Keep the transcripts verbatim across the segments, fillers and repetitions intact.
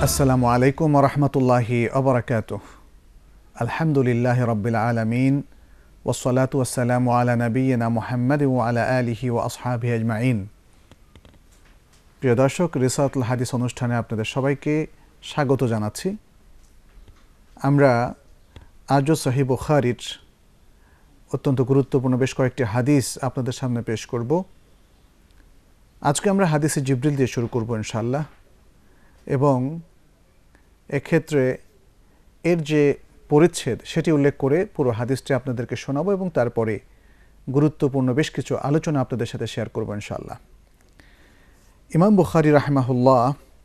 আসসালামু আলাইকুম ওয়া রাহমাতুল্লাহি ওয়া বারাকাতুহু। আলহামদুলিল্লাহি রাব্বিল আলামিন ওয়াসসালাতু ওয়াসসালামু আলা নাবিয়িনা মুহাম্মাদিন ওয়া আলা আলিহি ওয়া আসহাবিহি আজমাইন। প্রিয় দর্শক, রিসালাতুল হাদিস অনুষ্ঠানে আপনাদের সবাইকে স্বাগত জানাচ্ছি। আমরা আজও সহিহ বুখারীর অত্যন্ত গুরুত্বপূর্ণ বেশ কয়েকটি হাদিস আপনাদের সামনে পেশ করব। আজকে আমরা হাদিসে জিবরিল দিয়ে শুরু করব ইনশাআল্লাহ, এবং এক্ষেত্রে এর যে পরিচ্ছেদ সেটি উল্লেখ করে পুরো হাদিসটি আপনাদেরকে শোনাবো এবং তারপরে গুরুত্বপূর্ণ বেশ কিছু আলোচনা আপনাদের সাথে শেয়ার করবো ইনশাআল্লাহ। ইমাম বুখারী রাহিমাহুল্লাহ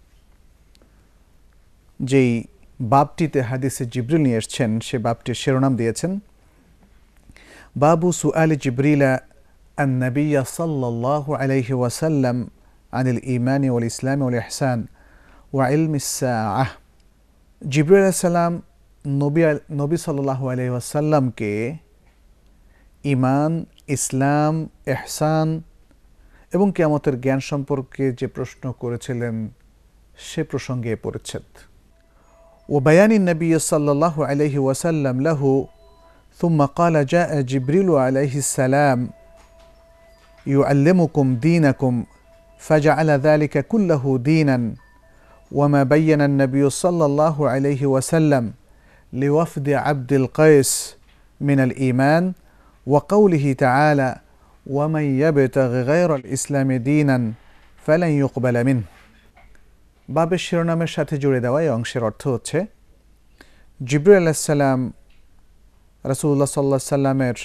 যেই বাবটিতে হাদিসে জিবরিল নিয়ে এসছেন সে বাবটির শিরোনাম দিয়েছেন বাবু সুআলি জিবরিলা আন নবিয়্য সাল্লাল্লাহু আলাইহি ওয়াসাল্লাম আনিল ঈমানি ওয়াল ইসলামি ওয়াল ইহসান ওয়া ইলমিস সাআহ। জিবরিল আলাইহিস সালাম নবী নবী সাল্লাল্লাহু আলাইহি ওয়াসাল্লামকে ঈমান, ইসলাম, ইহসান এবং কিয়ামতের জ্ঞান সম্পর্কে যে প্রশ্ন করেছিলেন সে প্রসঙ্গে পরিচ্ছেদ। ও বায়ানি নবী সাল্লাল্লাহু আলাইহি ওয়াসাল্লাম লাহু থুম্মা ক্বালা জাআ জিবরিল আলাইহিস সালাম ইউআল্লিমুকুম দীনাকুম ফাজআলা যালিকা কুল্লাহু দীনান وما بين النبي صلى الله عليه وسلم لوفد عبد القيس من الإيمان وقوله تعالى ومن يبتغ غير الإسلام دينا فلن يقبل منه। বাবের শিরোনামের সাথে জুড়ে দেওয়া এই অংশের অর্থ হচ্ছে জিবরিল আলাইহিস সালাম রাসূলুল্লাহ সাল্লাল্লাহু আলাইহি সাল্লামের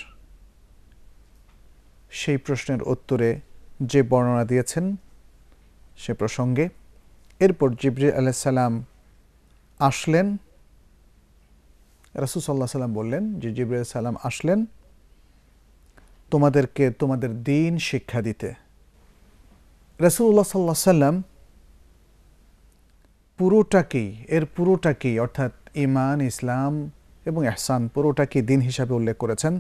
সেই প্রশ্নের উত্তরে যে বর্ণনা দিয়েছেন সে প্রসঙ্গে। এরপর জিবরিল আলাইহিস সালাম আসলেন, রাসূল সাল্লাল্লাহু আলাইহি সাল্লাম বললেন যে জিবরিল আলাইহিস সালাম আসলেন তোমাদেরকে তোমাদের দ্বীন শিক্ষা দিতে। রাসূলুল্লাহ সাল্লাল্লাহু আলাইহি সাল্লাম পুরোটাকেই এর পুরোটাকেই অর্থাৎ ঈমান, ইসলাম এবং ইহসান পুরোটাকেই দ্বীন হিসাবে উল্লেখ করেছেন,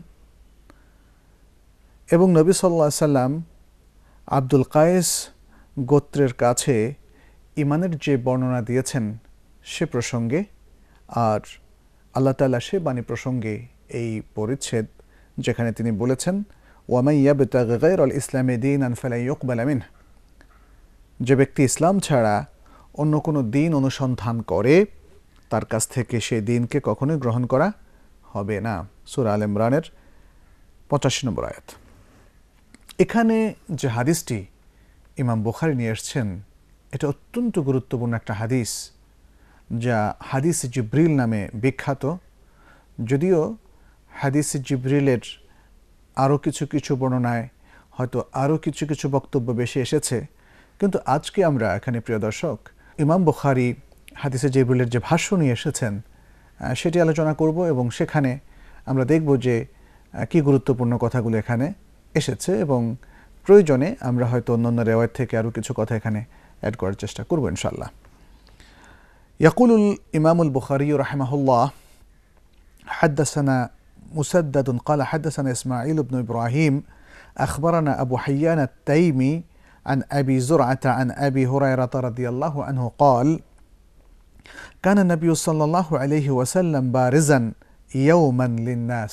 এবং নবী সাল্লাল্লাহু আলাইহি সাল্লাম আব্দুল কায়েস গোত্রের কাছে ঈমানের যে বর্ণনা দিয়েছেন সে প্রসঙ্গে, আর আল্লাহ তাআলা সে বাণী প্রসঙ্গে এই পরিচ্ছেদ যেখানে তিনি বলেছেন ওয়ামান ইয়াবতাগি গায়রাল ইসলামি দীনান ফালান ইউকবালা মিনহু, যে ব্যক্তি ইসলাম ছাড়া অন্য কোনো দিন অনুসন্ধান করে তার কাছ থেকে সেই দিনকে কখনোই গ্রহণ করা হবে না। সূরা আল ইমরানের পঁচাশি নম্বর আয়াত। এখানে যে হাদিসটি ইমাম বুখারী নিয়ে এসেছেন এটা অত্যন্ত গুরুত্বপূর্ণ একটা হাদিস, যা হাদিস জিবরিল নামে বিখ্যাত। যদিও হাদিস জিবরিলের আরও কিছু কিছু বর্ণনায় হয়তো আরও কিছু কিছু বক্তব্য বেশি এসেছে, কিন্তু আজকে আমরা এখানে প্রিয় দর্শক ইমাম বুখারী হাদিসে জিবরিলের যে ভাষ্য নিয়ে এসেছেন সেটি আলোচনা করব, এবং সেখানে আমরা দেখব যে কী গুরুত্বপূর্ণ কথাগুলো এখানে এসেছে, এবং প্রয়োজনে আমরা হয়তো অন্যান্য রেওয়ায়েত থেকে আরও কিছু কথা এখানে অ্যাড করার চেষ্টা করব ইনশাআল্লাহ। ইয়াকুলুল ইমামুল বুখারী রাহিমাহুল্লাহ হাদাসানা মুসাদ্দাদ قال حدثنا إسماعيل بن إبراهيم أخبرنا أبو حيان التيمي عن أبي زرعة عن أبي هريرة رضي الله عنه قال كان النبي صلى الله عليه وسلم بارزا يوما للناس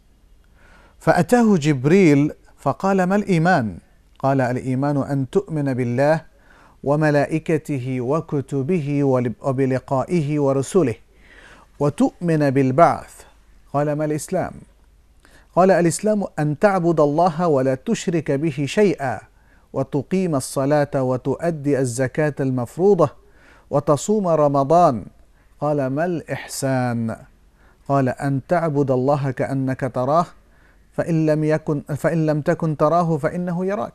فأتاه جبريل فقال ما الإيمان؟ قال الإيمان أن تؤمن بالله وملائكته وكتبه وبلقائه ورسله وتؤمن بالبعث. قال ما الإسلام؟ قال الإسلام أن تعبد الله ولا تشرك به شيئا وتقيم الصلاة وتؤدي الزكاة المفروضة وتصوم رمضان. قال ما الإحسان؟ قال أن تعبد الله كأنك تراه فإن لم يكن فإن لم تكن تراه فإنه يراك.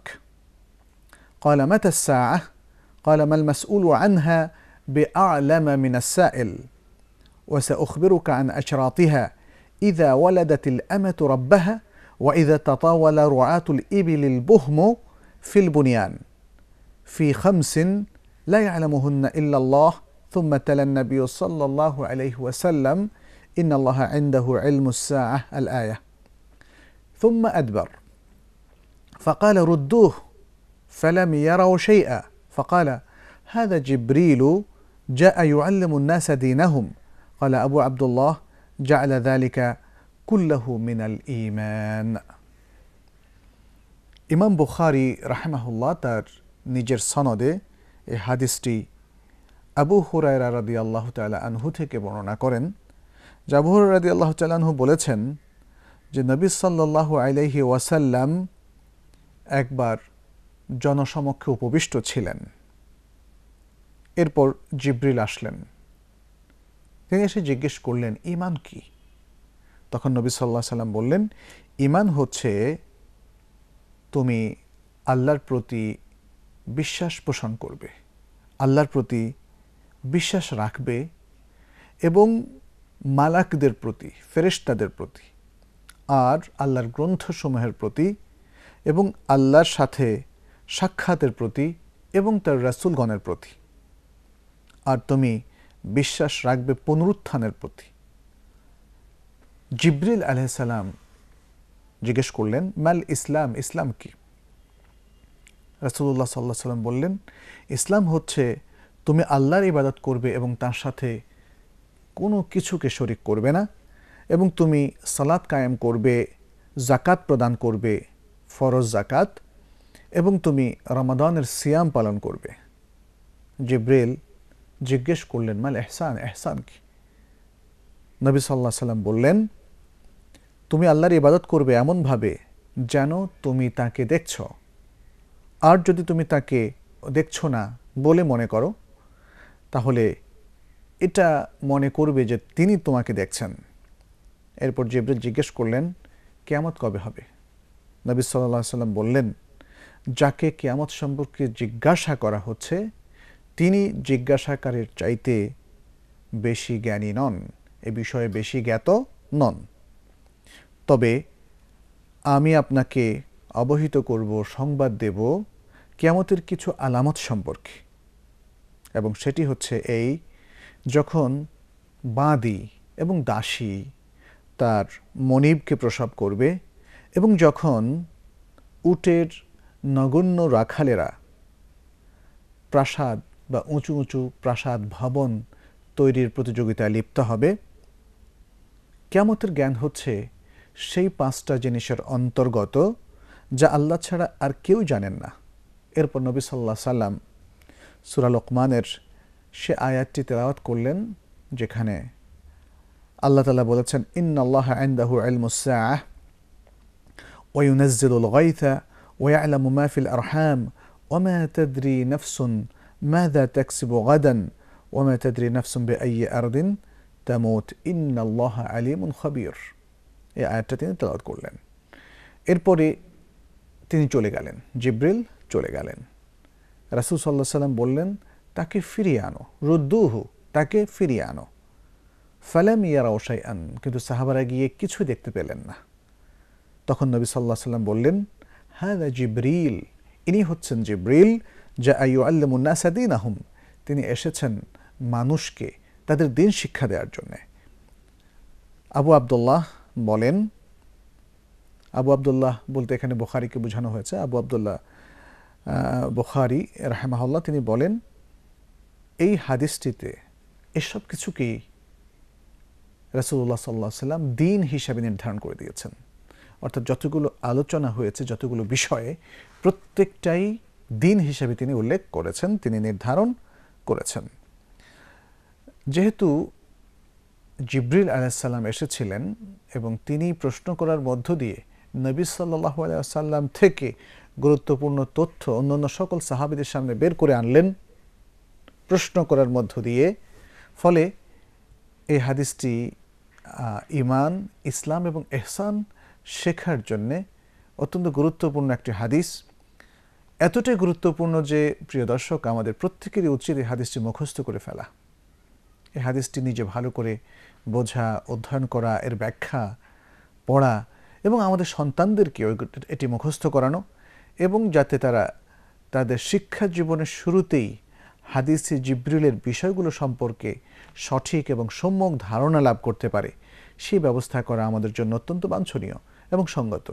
قال متى الساعة؟ قال ما المسؤول عنها بأعلم من السائل وسأخبرك عن أشراطها إذا ولدت الأمة ربها وإذا تطاول رعاة الإبل البهم في البنيان في خمس لا يعلمهن إلا الله. ثم تلا النبي صلى الله عليه وسلم إن الله عنده علم الساعة الآية ثم أدبر فقال ردوه فلم يروا شيئا فقال هذا جبريل জাআ ইউআল্লিমুন নাসা দীনাহুম ক্বালা আবু আব্দুল্লাহ জাআলা যালিকা কুল্লাহু মিনাল ঈমান। ইমাম বুখারী রাহিমাহুল্লাহ তার নিজের সনদে এই হাদিসটি আবু হুরায়রা রাদিয়াল্লাহু তাআলা আনহু থেকে বর্ণনা করেন। যে আবু হুরায়রা রাদিয়াল্লাহু তাআলা আনহু বলেছেন যে নবী সাল্লাল্লাহু আলাইহি ওয়াসাল্লাম একবার জনসমক্ষে উপবিষ্ট ছিলেন। এরপর জিবরিল আসলেন। তিনি এসে জিজ্ঞেস করলেন, ঈমান কি? তখন নবী সাল্লাল্লাহু আলাইহি ওয়াসাল্লাম বললেন, ঈমান হচ্ছে তুমি আল্লাহর প্রতি বিশ্বাস পোষণ করবে, আল্লাহর প্রতি বিশ্বাস রাখবে এবং মালাকদের প্রতি, ফেরেশতাদের প্রতি আর আল্লাহর গ্রন্থসমূহের প্রতি এবং আল্লাহর সাথে সাক্ষাতের প্রতি এবং তার রাসূলগণের প্রতি। আর তুমি বিশ্বাস রাখবে পুনরুত্থানের প্রতি। জিবরিল আলাইহিস সালাম জিজ্ঞেস করলেন, মাল ইসলাম, ইসলাম কি? রাসূলুল্লাহ সাল্লাল্লাহু আলাইহি ওয়াসাল্লাম বললেন, ইসলাম হচ্ছে তুমি আল্লাহর ইবাদত করবে এবং তার সাথে কোনো কিছুকে শরীক করবে না, এবং তুমি সালাত কায়েম করবে, যাকাত প্রদান করবে, ফরজ যাকাত, এবং তুমি রমাদানের সিয়াম পালন করবে। জিবরিল জিজ্ঞেস করলেন, মাল ইহসান, ইহসান কি? নবী সাল্লাল্লাহু আলাইহি ওয়াসাল্লাম বললেন, তুমি আল্লাহর ইবাদত করবে এমনভাবে যেন তুমি তাকে দেখছ, আর যদি তুমি তাকে দেখছ না বলে মনে করো তাহলে এটা মনে করবে যে তিনি তোমাকে দেখছেন। এরপর জিবরিল জিজ্ঞেস করলেন, কিয়ামত কবে হবে? নবী সাল্লাল্লাহু আলাইহি ওয়াসাল্লাম বললেন, যাকে কিয়ামত সম্পর্কে জিজ্ঞাসা করা হচ্ছে তিনি জিজ্ঞাসাকারীর চাইতে বেশি জ্ঞানী নন, এ বিষয়ে বেশি জ্ঞাত নন। তবে আমি আপনাকে অবহিত করব, সংবাদ দেব কিয়ামতের কিছু আলামত সম্পর্কে, এবং সেটি হচ্ছে এই, যখন বাঁদী এবং দাসী তার মনিবকে প্রসব করবে এবং যখন উটের নগণ্য রাখালেরা প্রাসাদ বা উঁচু উঁচু প্রাসাদ ভবন তৈরির প্রতিযোগিতায় লিপ্ত হবে। কিয়ামতের জ্ঞান হচ্ছে সেই পাঁচটা জিনিসের অন্তর্গত যা আল্লাহ ছাড়া আর কেউ জানেন না। এরপর নবী সাল্লাল্লাহু আলাইহি সাল্লাম সূরা লোকমানের সে আয়াতটি তেলাওয়াত করলেন যেখানে আল্লাহ তাআলা বলেছেন, ইন্নাল্লাহা ইনদাহু ইলমুস সাআহ ওয়া ইউনাজ্জিলুল গায়থা ওয়া ইয়ালামু মা ফিল আরহাম ওয়া মা তাদরি নাফসুন মাযা তাকসিবু গাদান ওয়া মা তাদরি নাফসুন বিআইয়ি আরদিন তামুত ইন্নাল্লাহা আলিমুন খাবীর। এই আয়াতটা তিনি তেলাওয়াত করলেন। এরপরে তিনি চলে গেলেন, জিবরিল চলে গেলেন। রাসূল সাল্লাল্লাহু আলাইহি সাল্লাম বললেন, তাকে ফিরিয়ে আনো, রুদ্দুহু, তাকে ফিরিয়ে আনো। ফালাম ইয়ারাউ শাইআন, কিন্তু সাহাবারা গিয়ে কিছু দেখতে পেলেন না। তখন নবী সাল্লাল্লাহু আলাইহি সাল্লাম বললেন, হাযা জিবরিল, ইনি হচ্ছেন জিবরিল, জাআ ইউআল্লিমুন নাসা দীনাহুম, তিনি এসেছেন মানুষকে তাদের দিন শিক্ষা দেওয়ার জন্য। আবু আব্দুল্লাহ বলেন, আবু আব্দুল্লাহ বলতে এখানে বুখারীকে বোঝানো হয়েছে, আবু আব্দুল্লাহ বুখারী রাহিমাহুল্লাহ তিনি বলেন, এই হাদিসটিতে এসব কিছুকেই রাসূলুল্লাহ সাল্লাল্লাহু আলাইহি ওয়াসাল্লাম দিন হিসাবে নির্ধারণ করে দিয়েছেন। অর্থাৎ যতগুলো আলোচনা হয়েছে, যতগুলো বিষয়ে, প্রত্যেকটাই দিন হিসাবে তিনি উল্লেখ করেছেন, তিনি নির্ধারণ করেছেন। যেহেতু জিবরিল আলাইহিস সালাম এসেছিলেন এবং তিনি প্রশ্ন করার মধ্য দিয়ে নবী সাল্লাল্লাহু আলাইহি ওয়াসাল্লাম থেকে গুরুত্বপূর্ণ তথ্য অন্যান্য সকল সাহাবীদের সামনে বের করে আনলেন প্রশ্ন করার মধ্য দিয়ে, ফলে এই হাদিসটি ঈমান, ইসলাম এবং ইহসান শেখার জন্যে অত্যন্ত গুরুত্বপূর্ণ একটি হাদিস। এতটাই গুরুত্বপূর্ণ যে প্রিয় দর্শক, আমাদের প্রত্যেকেরই উচিত এই হাদিসটি মুখস্থ করে ফেলা, এই হাদিসটি নিজে ভালো করে বোঝা, অধ্যয়ন করা, এর ব্যাখ্যা পড়া এবং আমাদের সন্তানদেরকে এটি মুখস্থ করানো, এবং যাতে তারা তাদের শিক্ষা জীবনের শুরুতেই হাদিসে জিবরিলের বিষয়গুলো সম্পর্কে সঠিক এবং সম্যক ধারণা লাভ করতে পারে, সেই ব্যবস্থা করা আমাদের জন্য অত্যন্ত বাঞ্ছনীয় এবং সঙ্গত।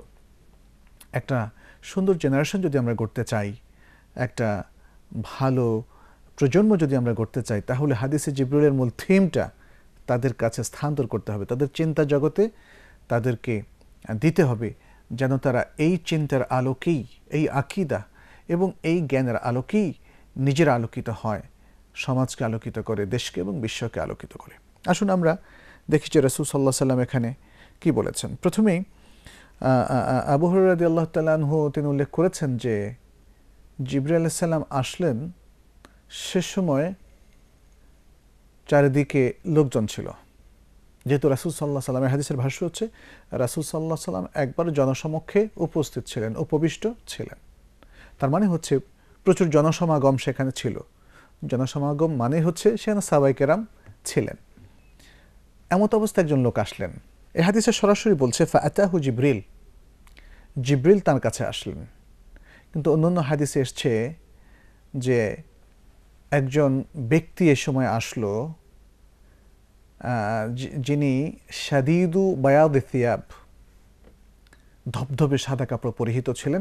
একটা সুন্দর জেনারেশন যদি আমরা গড়তে চাই, একটা ভালো প্রজন্ম যদি আমরা গড়তে চাই, তাহলে হাদিসে জিবরিলের মূল থিমটা তাদের কাছে স্থানান্তর করতে হবে, তাদের চিন্তা জগতে তাদেরকে দিতে হবে, যেন তারা এই চিন্তার আলোকেই, এই আকীদা এবং এই জ্ঞানের আলোকেই নিজের আলোকিত হয়, সমাজকে আলোকিত করে, দেশকে এবং বিশ্বকে আলোকিত করে। আসুন আমরা দেখি যে রাসূল সাল্লাল্লাহু আলাইহি ওয়াসাল্লাম এখানে কি বলেছেন। প্রথমেই আবু হুরায়রা রাদিয়াল্লাহু তাআলা আনহু তিনি উল্লেখ করেছেন যে জিবরিল আলাইহিস সালাম আসলেন, সে সময় চারিদিকে লোকজন ছিল। যেহেতু রাসূল সাল্লাল্লাহু আলাইহি ওয়াসাল্লামের হাদিসের ভাষ্য হচ্ছে রাসূল সাল্লাল্লাহু আলাইহি ওয়াসাল্লাম একবার জনসমক্ষে উপস্থিত ছিলেন, উপবিষ্ট ছিলেন। তার মানে হচ্ছে প্রচুর জনসমাগম সেখানে ছিল। জনসমাগম মানে হচ্ছে সেখানে সাহাবায়ে কেরাম ছিলেন। এমত অবস্থায় একজন লোক আসলেন। এই হাদিসে সরাসরি বলছে ফাআতাহু জিবরিল, জিবরিল তার কাছে আসলেন। কিন্তু অন্যান্য হাদিসে এসছে যে একজন ব্যক্তি এ সময় আসলো যিনি শাদীদু বায়াদি থিয়াব, ধবধবে সাদা কাপড় পরিহিত ছিলেন,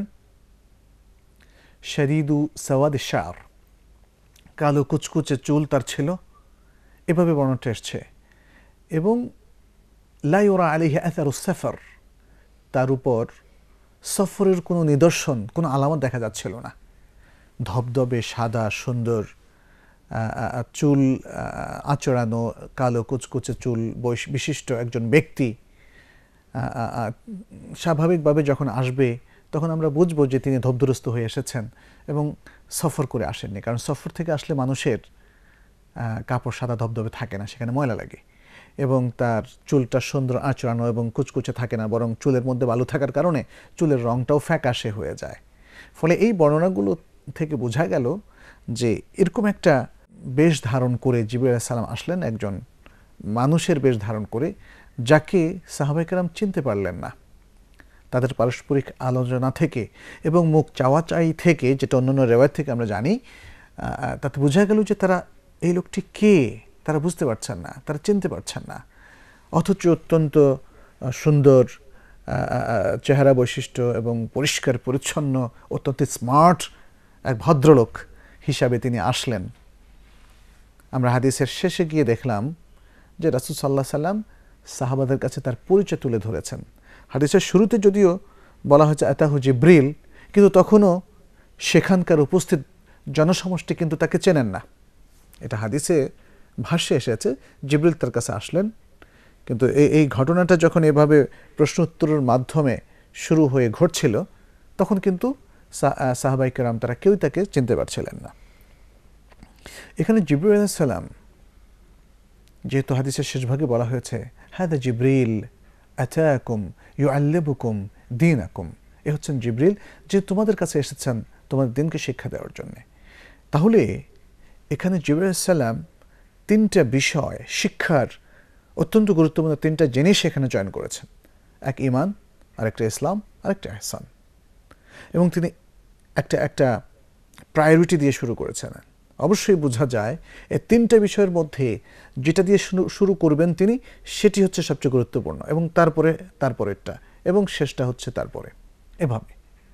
শাদীদু সাওয়াদি শার, কালো কুচকুচে চুল তার ছিল, এভাবে বর্ণনাটা এসছে। এবং লা ইউরা আলাইহি আথারুস সাফার, তার উপর সফরের কোনো নিদর্শন, কোনো আলামত দেখা যাচ্ছিল না। ধবধবে সাদা সুন্দর চুল আঁচড়ানো, কালো কুচকুচে চুল বিশিষ্ট একজন ব্যক্তি স্বাভাবিকভাবে যখন আসবে তখন আমরা বুঝবো যে তিনি ধবধরস্ত হয়ে এসেছেন এবং সফর করে আসেননি। কারণ সফর থেকে আসলে মানুষের কাপড় সাদা ধবধবে থাকে না, সেখানে ময়লা লাগে, এবং তার চুলটা সুন্দর আঁচড়ানো এবং কুচকুচে থাকে না, বরং চুলের মধ্যে বালু থাকার কারণে চুলের রংটাও ফ্যাকাশে হয়ে যায়। ফলে এই বর্ণনাগুলো থেকে বোঝা গেল যে এরকম একটা বেশ ধারণ করে জিবরিল আলাইহিস সালাম আসলেন, একজন মানুষের বেশ ধারণ করে, যাকে সাহাবায়ে কেরাম চিনতে পারলেন না। তাদের পারস্পরিক আলোচনা থেকে এবং মুখ চাওয়াচাই থেকে, যেটা অন্যান্য রেওয়ায়েত থেকে আমরা জানি, তাতে বোঝা গেল যে তারা এই লোকটি কে তারা বুঝতে পারছেন না, তারা চিনতে পারছেন না। অথচ অত্যন্ত সুন্দর চেহারা বৈশিষ্ট্য এবং পরিষ্কার পরিচ্ছন্ন, অত্যন্ত স্মার্ট এক ভদ্রলোক হিসাবে তিনি আসলেন। আমরা হাদিসের শেষে গিয়ে দেখলাম যে রাসূল সাল্লাল্লাহু আলাইহি সাল্লাম সাহাবাদের কাছে তার পরিচয় তুলে ধরেছেন। হাদিসের শুরুতে যদিও বলা হয়েছে আতাহু জিবরিল, কিন্তু তখনও সেখানকার উপস্থিত জনসমষ্টি কিন্তু তাকে চেনেন না। এটা হাদিসে ভাষ্যে এসেছে জিবরিল তার কাছে আসলেন, কিন্তু এই এই ঘটনাটা যখন এভাবে প্রশ্ন উত্তরের মাধ্যমে শুরু হয়ে ঘটছিল, তখন কিন্তু সাহাবায়ে কেরাম তারা কেউই তাকে চিনতে পারছিলেন না। এখানে জিবরিল আলাইহিস সালাম, যেহেতু হাদিসের শেষ ভাগে বলা হয়েছে হাদা জিবরিল আতাকুম ইউআল্লিমুকুম দীনাকুম, এ হচ্ছেন জিবরিল যে তোমাদের কাছে এসেছেন তোমাদের দিনকে শিক্ষা দেওয়ার জন্য। তাহলে এখানে জিবরিল আলাইহিস সালাম তিনটা বিষয়, শিক্ষার অত্যন্ত গুরুত্বপূর্ণ তিনটা জিনিস এখানে জয়েন করেছেন। এক ঈমান, আরেকটা ইসলাম, আরেকটা ইহসান। এবং তিনি একটা একটা প্রায়োরিটি দিয়ে শুরু করেছেন। অবশ্যই বোঝা যায় এই তিনটা বিষয়ের মধ্যে যেটা দিয়ে শুরু করবেন তিনি, সেটি হচ্ছে সবচেয়ে গুরুত্বপূর্ণ, এবং তারপরে তারপরেরটা, এবং শেষটা হচ্ছে তারপরে। এভাবে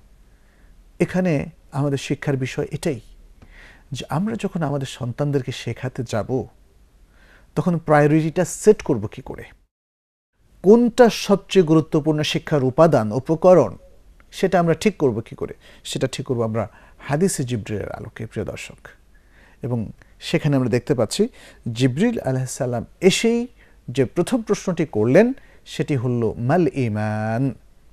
এখানে আমাদের শিক্ষার বিষয় এটাই যে আমরা যখন আমাদের সন্তানদেরকে শেখাতে যাব, তখন প্রায়োরিটিটা সেট করব কি করে, কোনটা সবচেয়ে গুরুত্বপূর্ণ শিক্ষার উপাদান, উপকরণ, সেটা আমরা ঠিক করব কি করে, সেটা ঠিক করব আমরা হাদিসে জিবরিলের আলোকে, প্রিয় দর্শক। এবং সেখানে আমরা দেখতে পাচ্ছি জিবরিল আলাইহিস সালাম এসেই যে প্রথম প্রশ্নটি করলেন সেটি হলো মাল ঈমান,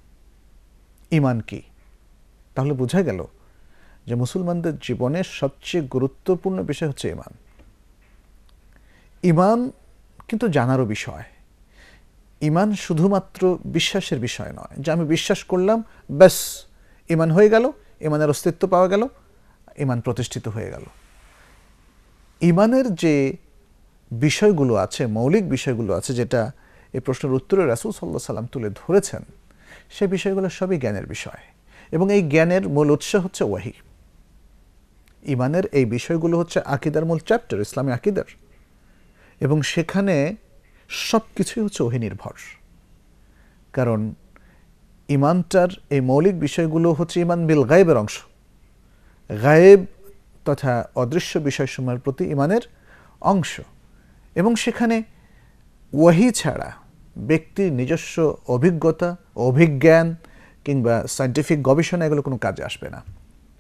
ঈমান কি? তাহলে বোঝা গেল যে মুসলমানদের জীবনের সবচেয়ে গুরুত্বপূর্ণ বিষয় হচ্ছে ঈমান। ঈমান কিন্তু জানারও বিষয়। ঈমান শুধুমাত্র বিশ্বাসের বিষয় নয়, যে আমি বিশ্বাস করলাম ব্যাস ঈমান হয়ে গেল, ঈমানের অস্তিত্ব পাওয়া গেল, ঈমান প্রতিষ্ঠিত হয়ে গেল। ঈমানের যে বিষয়গুলো আছে, মৌলিক বিষয়গুলো আছে, যেটা এই প্রশ্নের উত্তরে রাসূল সাল্লাল্লাহু আলাইহি সাল্লাম তুলে ধরেছেন, সেই বিষয়গুলো সবই জ্ঞানের বিষয়, এবং এই জ্ঞানের মূল উৎস হচ্ছে ওয়াহী। ঈমানের এই বিষয়গুলো হচ্ছে আকীদার মূল চ্যাপ্টার, ইসলামী আকীদার, এবং সেখানে সব কিছুই হচ্ছে ওহী নির্ভর। কারণ ঈমানটার এই মৌলিক বিষয়গুলো হচ্ছে ঈমান বিল গায়েবের অংশ। গায়েব তথা অদৃশ্য বিষয়সমূহের প্রতি ঈমানের অংশ, এবং সেখানে ওয়াহি ছাড়া ব্যক্তির নিজস্ব অভিজ্ঞতা, অভিজ্ঞান কিংবা সায়েন্টিফিক গবেষণা এগুলো কোনো কাজে আসবে না।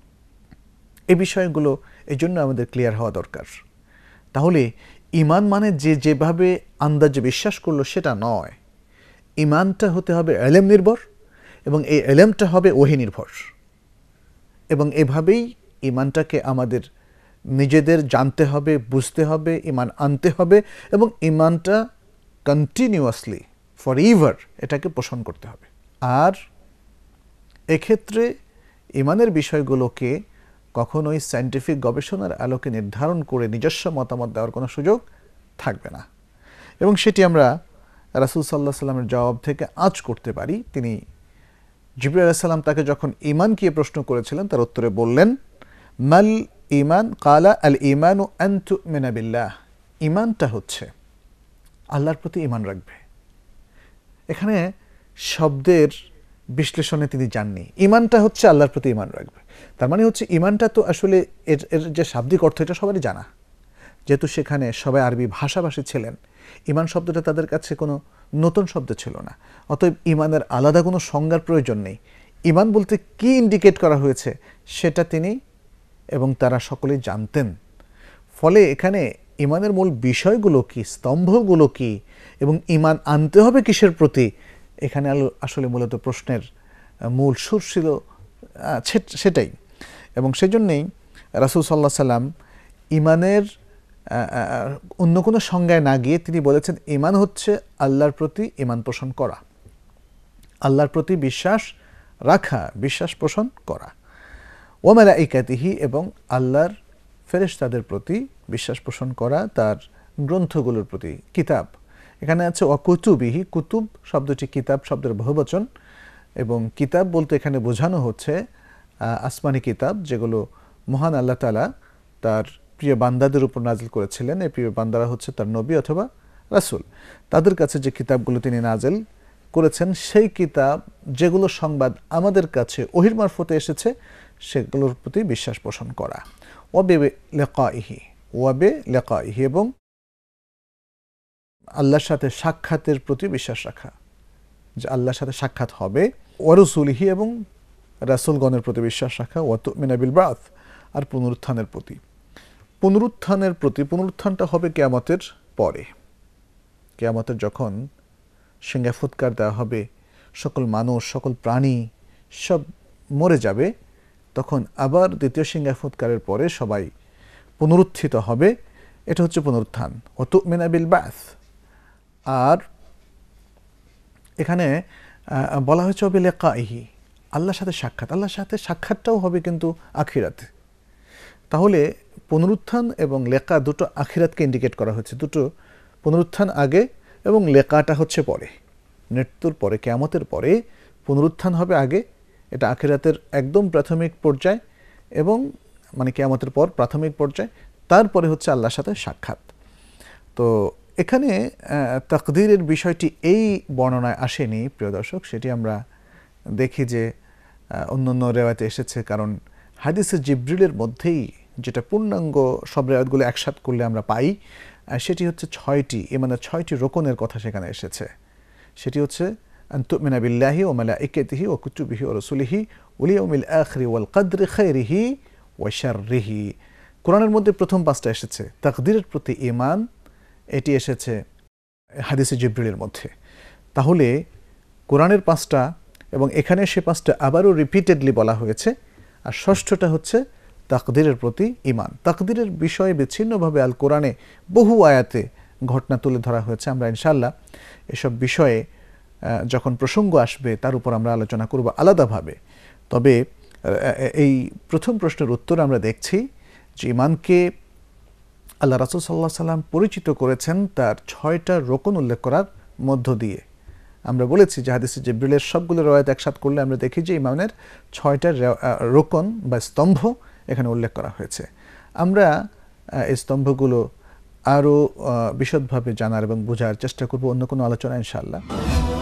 এই বিষয়গুলো এই জন্য আমাদের ক্লিয়ার হওয়া দরকার। তাহলে ঈমান মানে যে যেভাবে আন্দাজে বিশ্বাস করলো সেটা নয়। ঈমানটা হতে হবে ইলম নির্ভর, এবং এই ইলমটা হবে ওহী নির্ভর, এবং এভাবেই ঈমানটাকে আমাদের নিজেদের জানতে হবে, বুঝতে হবে, ঈমান আনতে হবে, এবং ঈমানটা কন্টিনিউয়াসলি ফর এভার এটাকে পোষণ করতে হবে। আর এক্ষেত্রে ঈমানের বিষয়গুলোকে কখনোই সায়েন্টিফিক গবেষণার আলোকে নির্ধারণ করে নিজস্ব মতামত দেওয়ার কোনো সুযোগ থাকবে না। এবং সেটি আমরা রাসূল সাল্লাল্লাহু আলাইহি সাল্লামের জবাব থেকে আঁচ করতে পারি। তিনি জিবরাইল আলাইহিস সালাম তাকে যখন ঈমান কি প্রশ্ন করেছিলেন, তার উত্তরে বললেন, মাল ঈমান, কালা আল ঈমানু আন তুমিনা বিল্লাহ। ঈমানটা হচ্ছে আল্লাহর প্রতি ঈমান রাখবে। এখানে শব্দের বিশ্লেষণে তিনি যাননি। ঈমানটা হচ্ছে আল্লাহর প্রতি ঈমান রাখবে, তার মানে হচ্ছে ঈমানটা তো আসলে এর এর যে শাব্দিক অর্থ এটা সবারই জানা, যেহেতু সেখানে সবাই আরবি ভাষাভাষী ছিলেন। ঈমান শব্দটা তাদের কাছে কোনো নতুন শব্দ ছিল না, অতএব ঈমানের আলাদা কোনো সংজ্ঞার প্রয়োজন নেই। ঈমান বলতে কি ইন্ডিকেট করা হয়েছে সেটা তিনি এবং তারা সকলেই জানতেন। ফলে এখানে ঈমানের মূল বিষয়গুলো কি, স্তম্ভগুলো কি, এবং ঈমান আনতে হবে কিসের প্রতি, এখানে আসলে মূলত প্রশ্নের মূল সুর ছিল সেটাই। এবং সেজন্যেই রাসূল সাল্লাল্লাহু আলাইহি সাল্লাম ঈমানের অন্য কোনো সংজ্ঞায় না গিয়ে তিনি বলেছেন, ঈমান হচ্ছে আল্লাহর প্রতি ঈমান পোষণ করা, আল্লাহর প্রতি বিশ্বাস রাখা, বিশ্বাস পোষণ করা, ওয়া মালাইকাতিহি, এবং আল্লাহর ফেরেশতাদের প্রতি বিশ্বাস পোষণ করা, তার গ্রন্থগুলোর প্রতি, কিতাব। এখানে আছে ওয়া কুতুবিহি, কুতুব শব্দটি কিতাব শব্দের বহুবচন, এবং কিতাব বলতে এখানে বোঝানো হচ্ছে আসমানি কিতাব, যেগুলো মহান আল্লাহ তাআলা তার প্রিয় বান্দাদের উপর নাজিল করেছিলেন। এই প্রিয় বান্দারা হচ্ছে তার নবী অথবা রাসূল। তাদের কাছে যে কিতাবগুলো তিনি নাজিল করেছেন, সেই কিতাব যেগুলো সংবাদ আমাদের কাছে ওহীর মারফতে এসেছে সেগুলোর প্রতি বিশ্বাস পোষণ করা। ওয়াবে লিকাইহি, ওয়াবে লিকাইহি, এবং আল্লাহর সাথে সাক্ষাতের প্রতি বিশ্বাস রাখা, যে আল্লাহর সাথে সাক্ষাৎ হবে। ওয়া রাসূলিহি, এবং রাসূলগণের প্রতি বিশ্বাস রাখা। ওয়া তুমিনা বিল বা'থ, আর পুনরুত্থানের প্রতি। পুনরুত্থানের প্রতি, পুনরুত্থানটা হবে কিয়ামতের পরে। কিয়ামতের যখন সিংহে ফুৎকার দেওয়া হবে, সকল মানুষ, সকল প্রাণী সব মরে যাবে, তখন আবার দ্বিতীয় সিংহে ফুৎকারের পরে সবাই পুনরুত্থিত হবে। এটা হচ্ছে পুনরুত্থান। ওয়া তুমিনা বিল বা'থ। আর এখানে বলা হয়েছে ওয়া বিলিকাইহি, আল্লাহর সাথে সাক্ষাৎ। আল্লাহর সাথে সাক্ষাৎটাও হবে কিন্তু আখিরাতে। তাহলে পুনরুত্থান এবং লেকা দুটো আখিরাতকে ইন্ডিকেট করা হচ্ছে। দুটো, পুনরুত্থান আগে এবং লেকাটা হচ্ছে পরে, মৃত্যুর পরে, কিয়ামতের পরে। পুনরুত্থান হবে আগে, এটা আখিরাতের একদম প্রাথমিক পর্যায়, এবং মানে কিয়ামতের পর প্রাথমিক পর্যায়, তারপরে হচ্ছে আল্লাহর সাথে সাক্ষাৎ। তো এখানে তাকদীরের বিষয়টি এই বর্ণনায় আসেনি প্রিয় দর্শক, সেটি আমরা দেখি যে অন্য অন্য রেওয়ায়েতে এসেছে। কারণ হাদিসে জিবরিলের মধ্যেই যেটা পূর্ণাঙ্গ সব রেওয়ায়েতগুলো একসাথ করলে আমরা পাই, সেটি হচ্ছে ছয়টি ঈমানের ছয়টি রোকনের কথা সেখানে এসেছে। সেটি হচ্ছে আন তুমিনা বিল্লাহি ওয়া মালাইকাতিহি ওয়া কুতুবিহি ওয়া রাসূলিহি ওয়াল ইয়াউমিল আখির ওয়াল কদরি খাইরিহি ওয়া শাররিহি। কোরআনের মধ্যে প্রথম পাঁচটা এসেছে তাকদীরের প্রতি ঈমান, এটি এসেছে হাদিসে জিবরিলের মধ্যে। তাহলে কোরআনের পাঁচটা এবং এখানে সে পাঁচটা আবারও রিপিটেডলি বলা হয়েছে। আর ষষ্ঠটা হচ্ছে তাকদীরের প্রতি ঈমান। তাকদীরের বিষয়ে বিচ্ছিন্নভাবে আল কোরআনে বহু আয়াতে ঘটনা তুলে ধরা হয়েছে। আমরা ইনশাআল্লাহ এসব বিষয়ে যখন প্রসঙ্গ আসবে তার উপর আমরা আলোচনা করব আলাদাভাবে। তবে এই প্রথম প্রশ্নের উত্তর আমরা দেখছি যে ঈমানকে আল্লাহ রাসূল সাল্লাল্লাহু আলাইহি সাল্লাম পরিচিত করেছেন তার ছয়টা রোকন উল্লেখ করার মধ্য দিয়ে। আমরা বলেছি যে হাদিসে জিবরিলের সবগুলো রওয়ায়াত একসাথ করলে আমরা দেখি যে ঈমানের ছয়টা রোকন বা স্তম্ভ এখানে উল্লেখ করা হয়েছে। আমরা এই স্তম্ভগুলো আরও বিশদভাবে জানার এবং বোঝার চেষ্টা করব অন্য কোনো আলোচনা ইনশাআল্লাহ।